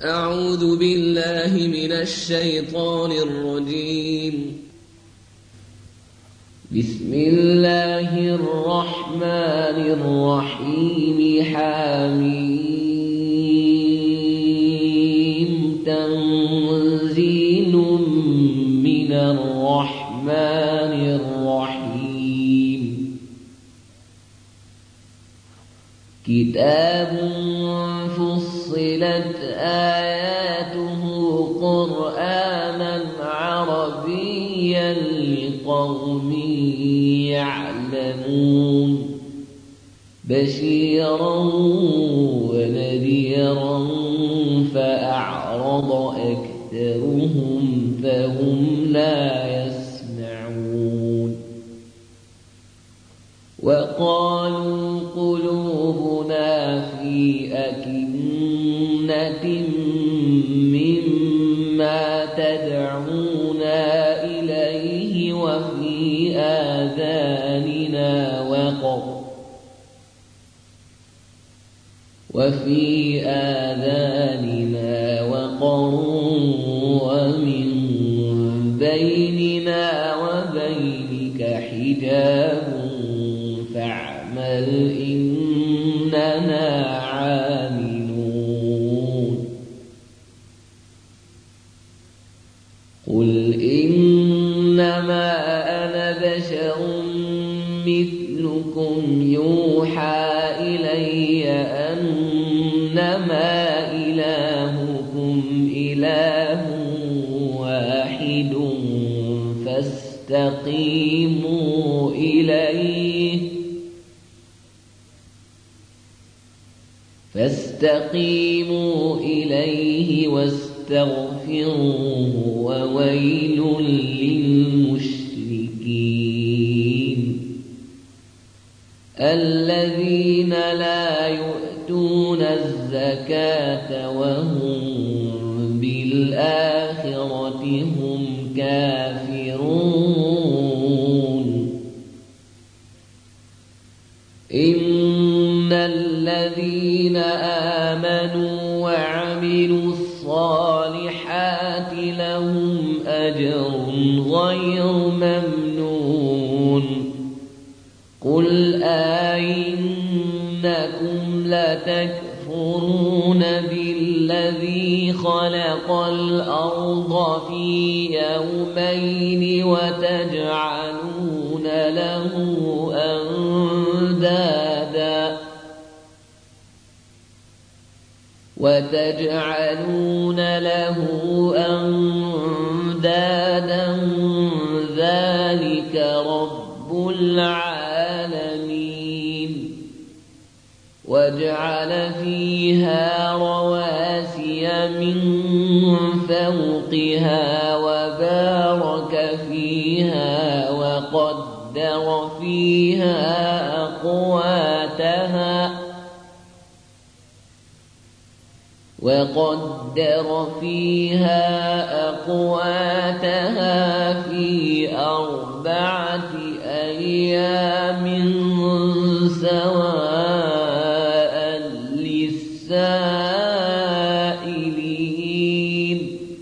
أعوذ بالله من الشيطان الرجيم. بسم الله الرحمن الرحيم. حميم. تنزيل من الرحمن الرحيم. كتاب فصلت آياته قرآنا عربيا لقوم يعلمون. بشيرا ونذيرا فأعرض أكثرهم فهم لا يسمعون. وقالوا قلوبنا في أكنة مما تدعونا إليه وفي آذاننا وقر ومن بيننا وبينك حجاب فاعمل إننا عاملون. قل إنما أنا بشر مثلكم يوحى إلي أنما إلهكم إله واحد فاستقيموا إليه واستغفروه وويل للمشركين الذين لا يؤتون الزكاة وهم بالآخرة هم كافرون. إن الذين آمنوا وعملوا الصالحات لهم أجر غير ممنون. قل أئنكم لتكفرون بالذي خلق الأرض في يومين وتجعلون له أندادا ذلك رب العالمين. وجعل فيها رواسي من فوقها وبارك فيها وقدر فيها أقواتها في 4 أيام سواء للسائلين.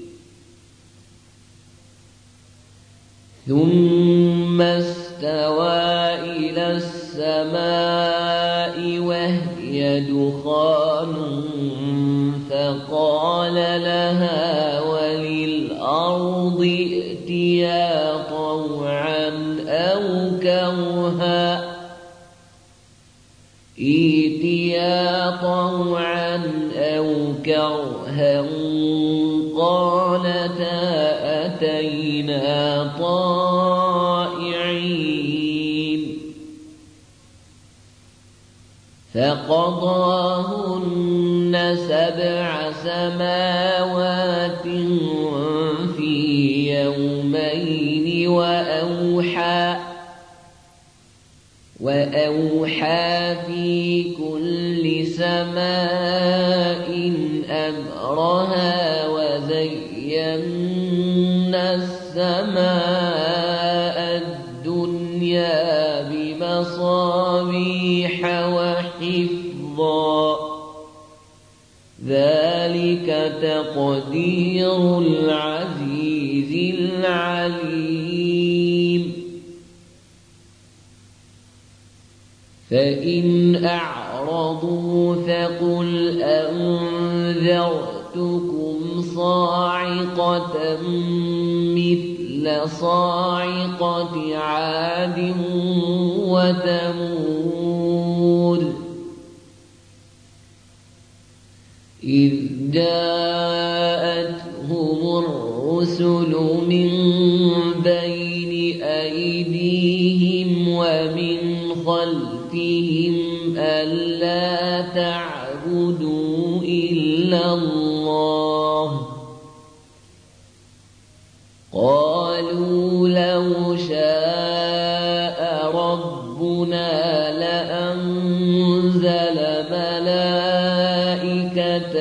ثم استوى إلى السماء وهي دخان فقال لها وللأرض ائتيا طوعا أو كرها قالتا أتينا طائعين. فقضاهن 7 سماوات في يومين وأوحى في كل سماء أمرها وزينا السماء الدنيا بمصابيح وحفظا ذلك تقدير العزيز العليم فإن أعرضوا فقل أنذرتكم صاعقة مثل صاعقة عاد وثمود إذ جاءتهم الرسل من بين أيديهم ومن خلفهم ألا تعبدوا إلا الله قالوا لو شاء ربنا لأنزل ملائكة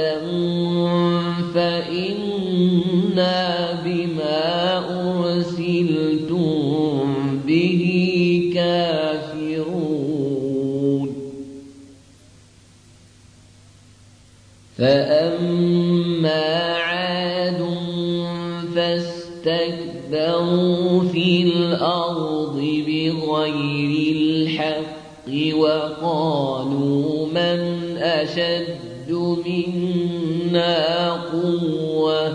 فإنا بما أرسلتم به كافرون فأما عاد فاستكبروا في الأرض بغير الحق وقالوا من أشد منا قوة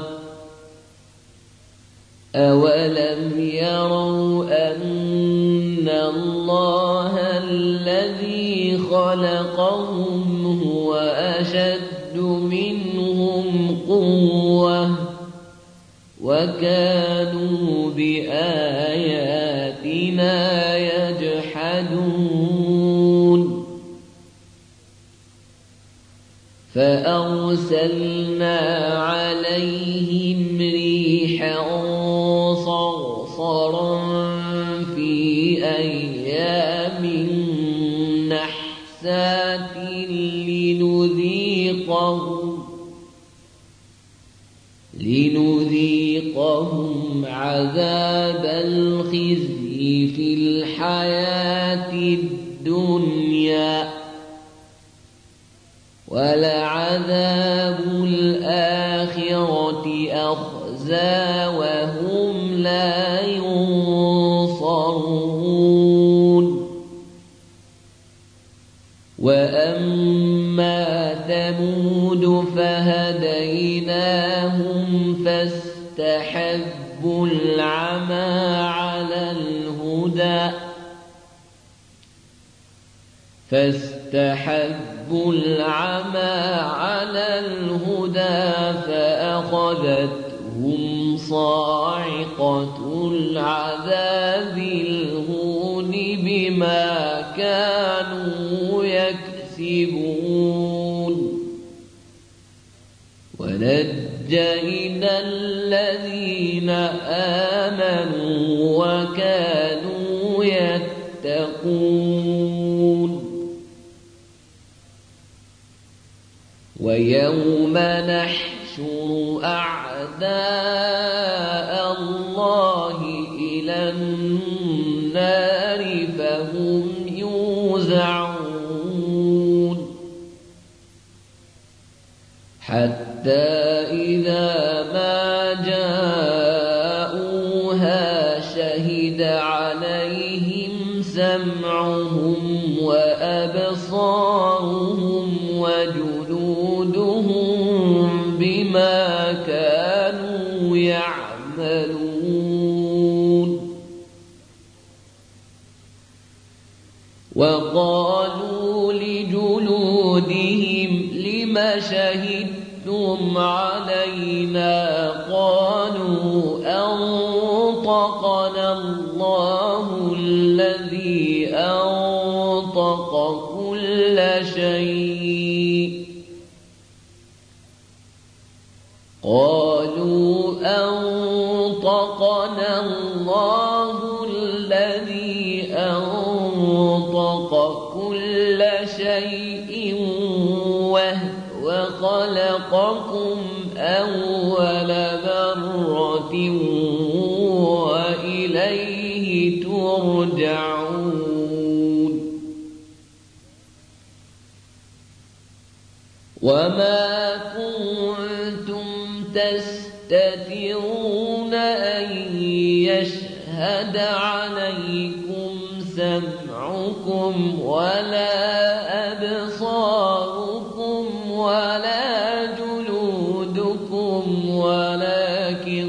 أولم يروا أن الله الذي خلقهم هو أشد منهم قوة وكانوا بآياتنا يجحدون فأرسلنا عليهم ريحا صرصرا في أيام نحسات لنذيقهم عذاب الخزي في الحياة الدنيا ولعذاب الآخرة أخزى وهم لا ينصرون وأما ثمود فهديناهم فاستحبوا العمى على الهدى فأخذتهم صاعقة العذاب الهون بما كانوا يكسبون ونجينا الذين آمنوا وكانوا يتقون ويوم نحشر أعداء الله إلى النار فهم يوزعون حتى إذا ما جاءوها شهد عليهم سمعهم وأبصارهم وجلودهم بما كانوا يعملون وقالوا لجلودهم لم شهدتم علينا قالوا أنطقنا الله الذي أنطق كل شيء قالوا أنطقنا الله الذي أنطق كل شيء وهو خلقكم أول مرة وإليه ترجعون وما كنتم تستترون أن يشهد عليكم سمعكم ولا أبصاركم ولا جلودكم ولكن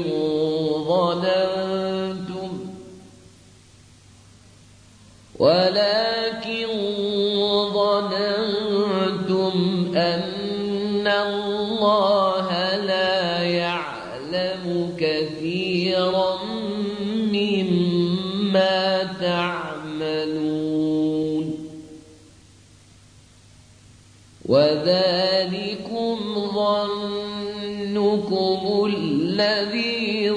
ظننتم أن الله لا يعلم كثيرا مما تعملون وذلكم ظنكم الذي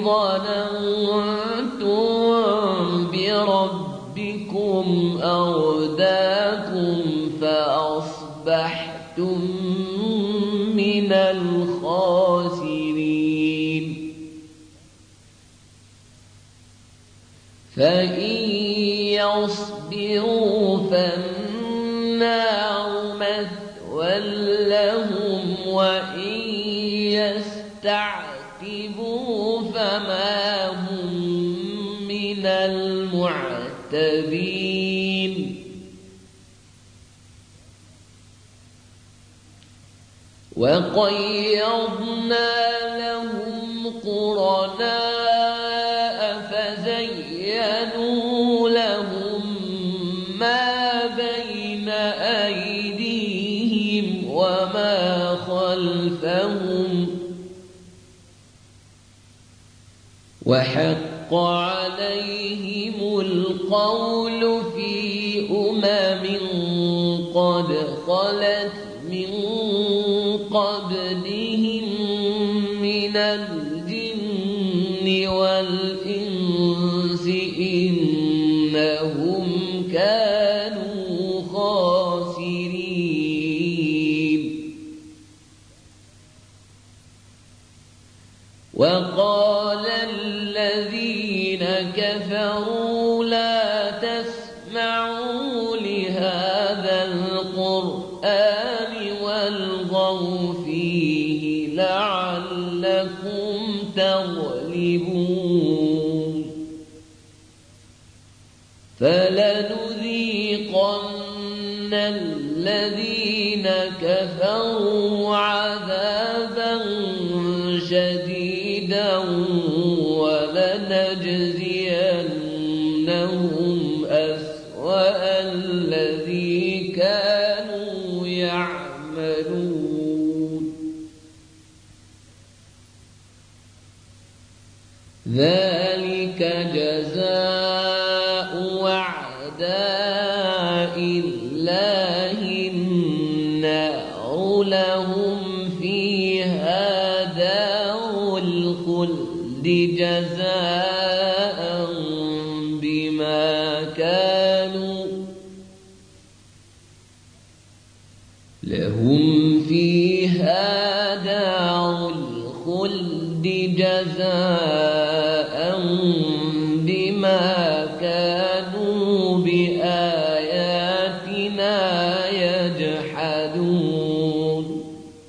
ظننتم بربكم أرداكم فأصبحتم من الخاسرين فإن يصبروا فالنار مثوى لهم وإن يستعتبوا فما هم من المعتبين وقيضنا لهم قرناء فزينوا لهم ما بين أيديهم وما خلفهم وحق عليهم القول في قد خلت من قبلهم من الجن والإنس إنهم كانوا خاسرين وقال الذين كفروا لا تسمعوا لهذا القرآن والغوا فيه لعلكم تغلبون فلنذيقن الذين كفروا عذابا شديدا ولنجزينهم أسوأ الذي كانوا يعملون ذلك جزاء أعداء الله النار لهم فيها دار الخلد جزاء بما كانوا لهم فيها دار الخلد جزاء بما كانوا بآياتنا يجحدون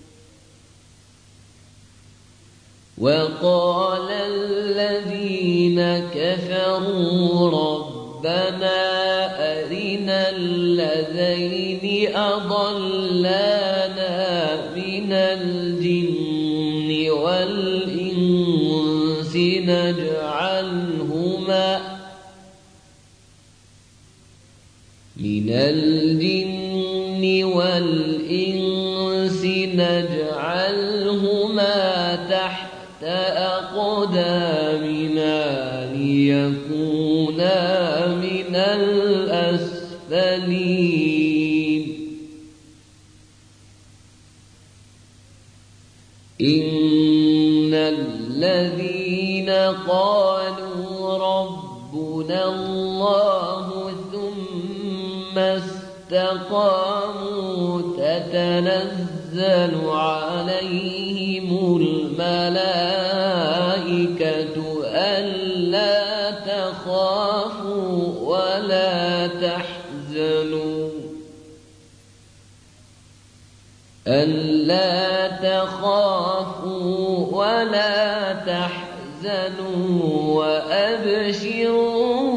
وقال الذين كفروا ربنا أرنا الذين أضلانا من الجن والإنس نجعلهما تحت أقدامنا ليكونا من الأسفلين إن الذين قالوا ربنا الله ثم استقاموا تتنزل عليهم الملائكة ألا تخافوا ولا تحزنوا ولا ولا تحزنوا وأبشروا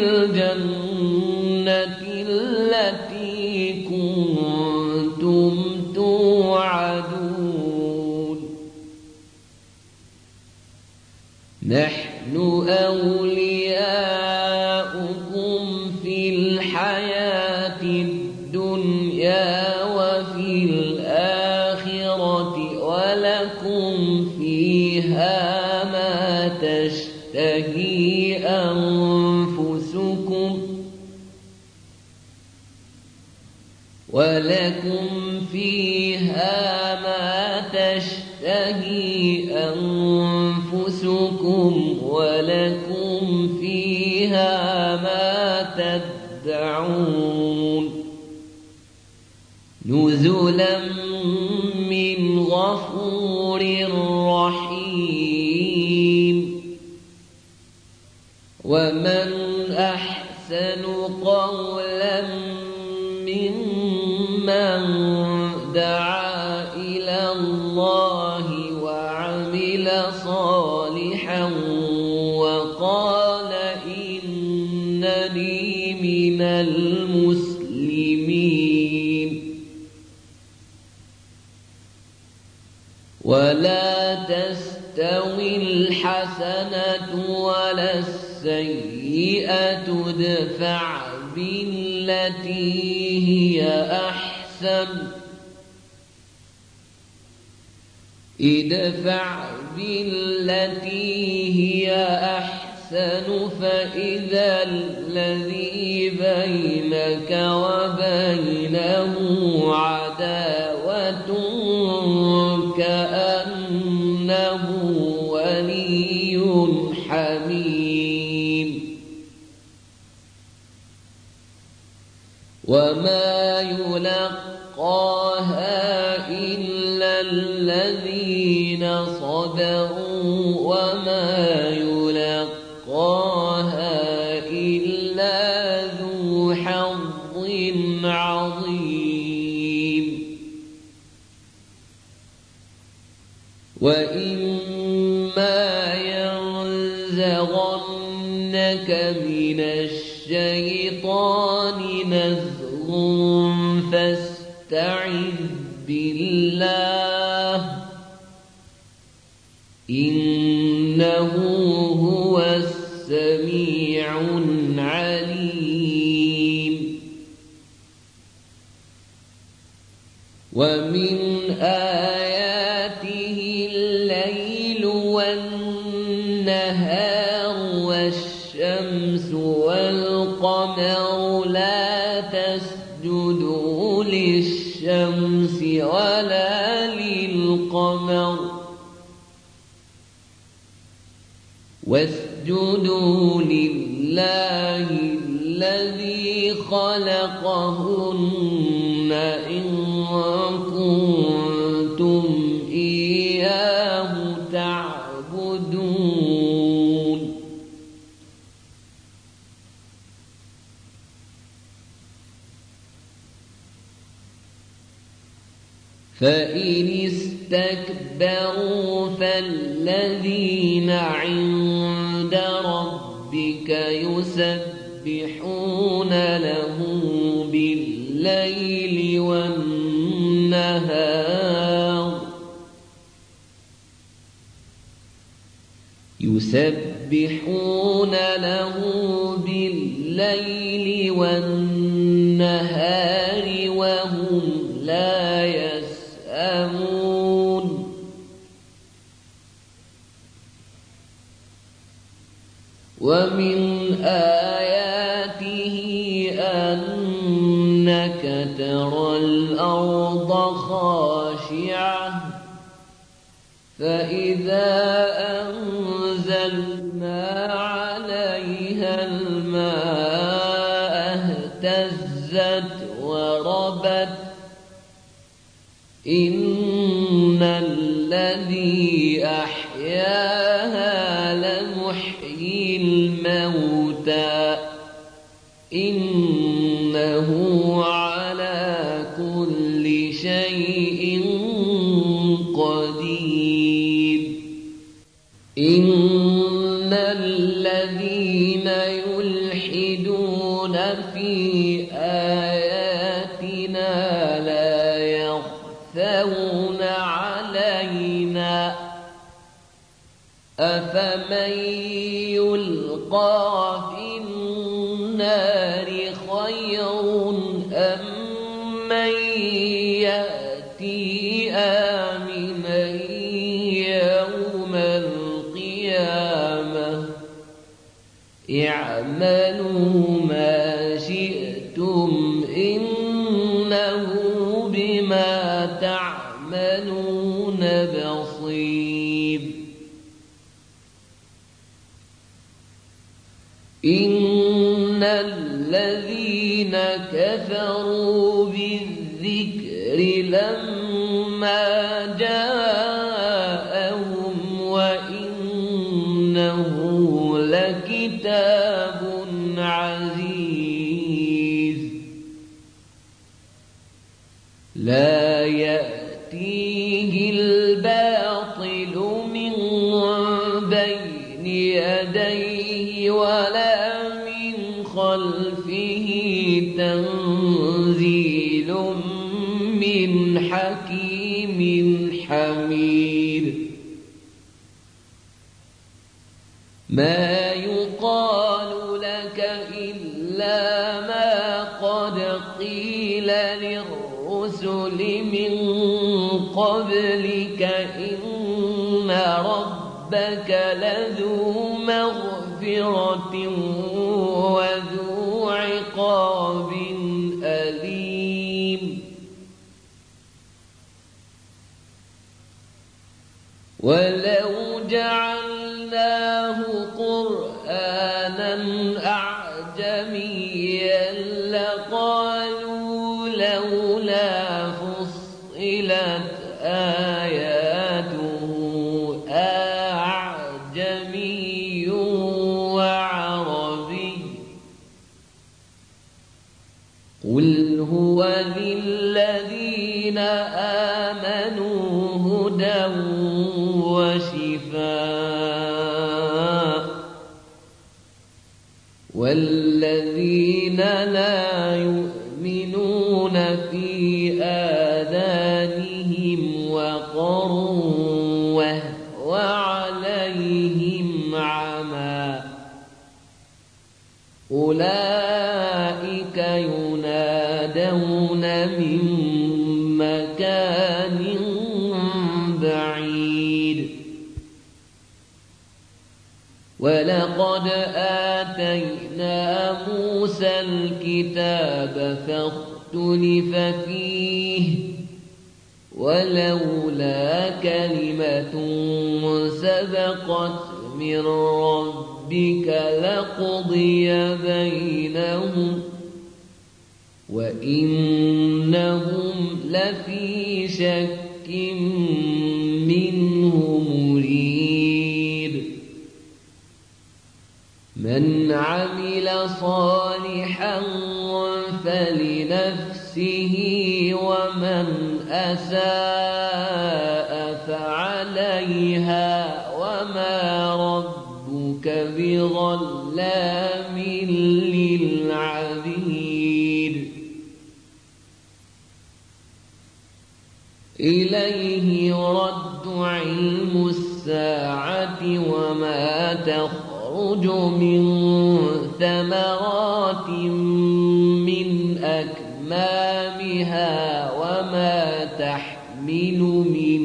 بالجنة التي كنتم توعدون نحن أولياؤكم في الحياة الدنيا وفي الآخرة ولكم فيها ما تشتهي أنفسكم ولكم فيها ما تدعون نزلا من غفور رحيم ومن أحسن قولا ممن دعا إلى الله وعمل صالحا وقال إنني من المسلمين ولا تستوي الحسنة ولا السيئة ادفع بالتي هي أحسن فإذا الذي بينك وبينه عداوة كأنه ولي حميم وما يلقاها إلا الذين صبروا وما يلقاها إلا ذو حظ عظيم وإما ينزغنك من الشيطان نزغ فاستعذ بالله إنه هو السميع العليم ومن آياته الليل والنهار والشمس والقمر لا تسجدوا للشمس ولا للقمر واسجدوا لله الذي خلقهن إن كنتم إياه تعبدون فإن استكبروا فالذين عند ربك يسبحون له بالليل والنهار وهم لا يسأمون ومن آياته أنك ترى الأرض خاشعة فإذا أنزلنا عليها الماء اهتزت وربت إن الذي أحياها لمحيي الموتى إنه على كل شيء قدير إن الذين يلحدون في آياتنا لا يخفون علينا أفمن يلقى في النار خير أم من يأتي آمنا يوم القيامة اعملوا ما شئتم إنه بما تعملون بصير إن الذين كفروا بالذكر لما جاءهم وإنه لكتاب عزيز لا يأتيه الباطل من بين يديه ولا من خلفه تنزيل من حكيم حميد ما يقال لك إلا ما قد قيل للرسل من قبلك إن ربك لذو مغفرة وذو عقاب أليم ولو جعلناه قرآنا أعجميا لقالوا لولا فصلت آياته أعجمي وعربي قل هو للذين آمنوا هدى وشفاء والذين لا يؤمنون في آذانهم وقر وهو عليهم عمى أولئك ينادون من مكان بعيد ولقد آتينا موسى الكتاب فاختلف فيه ولولا كلمة سبقت من ربك لقضي بينهم وإنهم لفي شك منه مريب من عمل صالحا فلنفسه ومن أساء فعليها وما ربك بظلام للعبيد إليه يرد علم الساعة وما تخرج من ثمرات من أكمامها وما تحمل من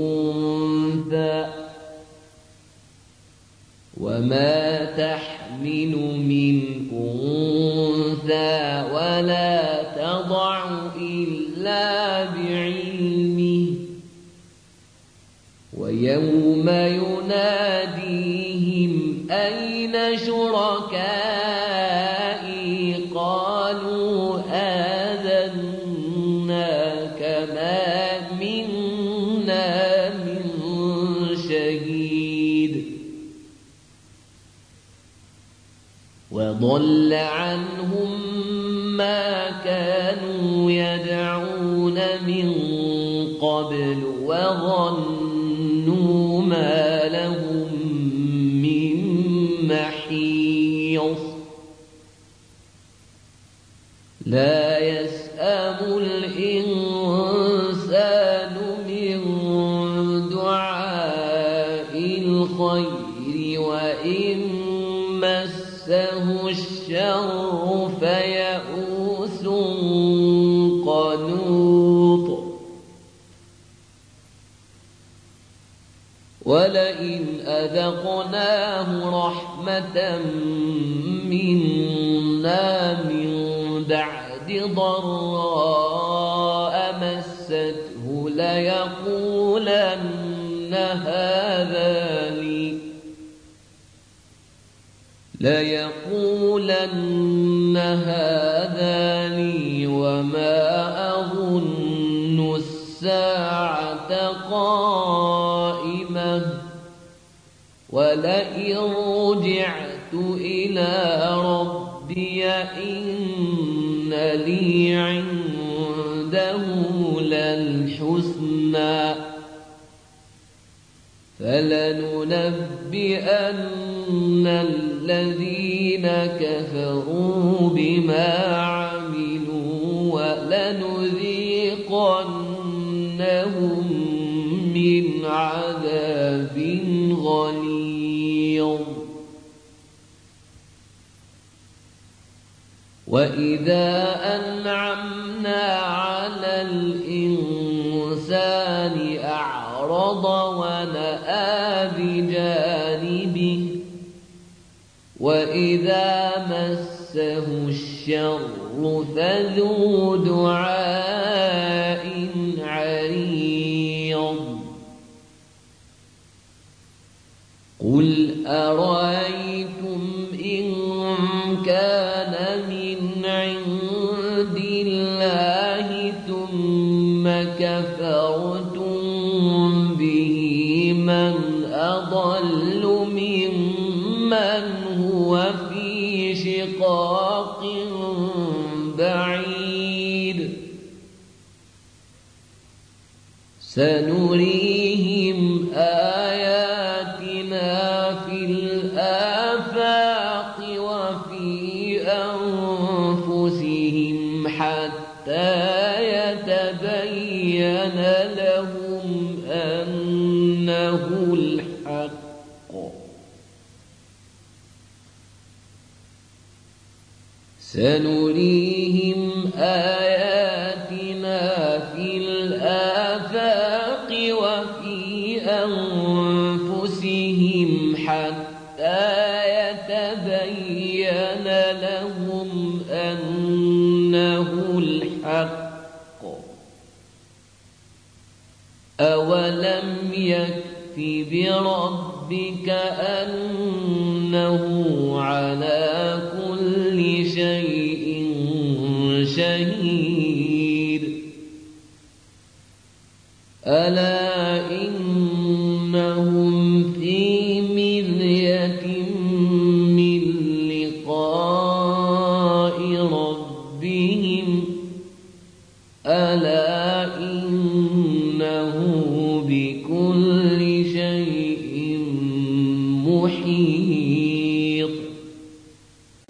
أنثى ولا تضع إلا بعلمه ويوم يناديهم أين شركائي قالوا آذناك ما منا من شهيد وضل عنهم ما كانوا يدعون من قبل وظنوا ما لهم لهم من محيص لا يسأم الإنسان من دعاء الخير وإن مسه الشر فيئوس قنوط ولئن أذقناه رحمة منا من بعد ضراء مسته ليقولن هذا لي وما أظن الساعة قائمة ولئن رجعت إلى ربي إن لي عنده للحسنى فلننبئن الذين كفروا بما عملوا ولنذيقنهم من عذاب غليظ وإذا أنعمنا على الإنسان أعرض ونأى بجانبه وإذا مسه الشر فذو دعاء عريض قل أرأيتم إن كان من عند الله ثم كفرتم به من أضل ممن هو في شقاق بعيد سنريهم آياتنا في الآفاق وفي أنفسهم حتى يتبين لهم أنه الحق سنريهم آياتنا في الآفاق وفي أنفسهم حتى يتبين لهم أنه الحق أولم يكف بربك أنه على كل شيء شهيد ألا إنهم في مرية من لقاء ربهم ألا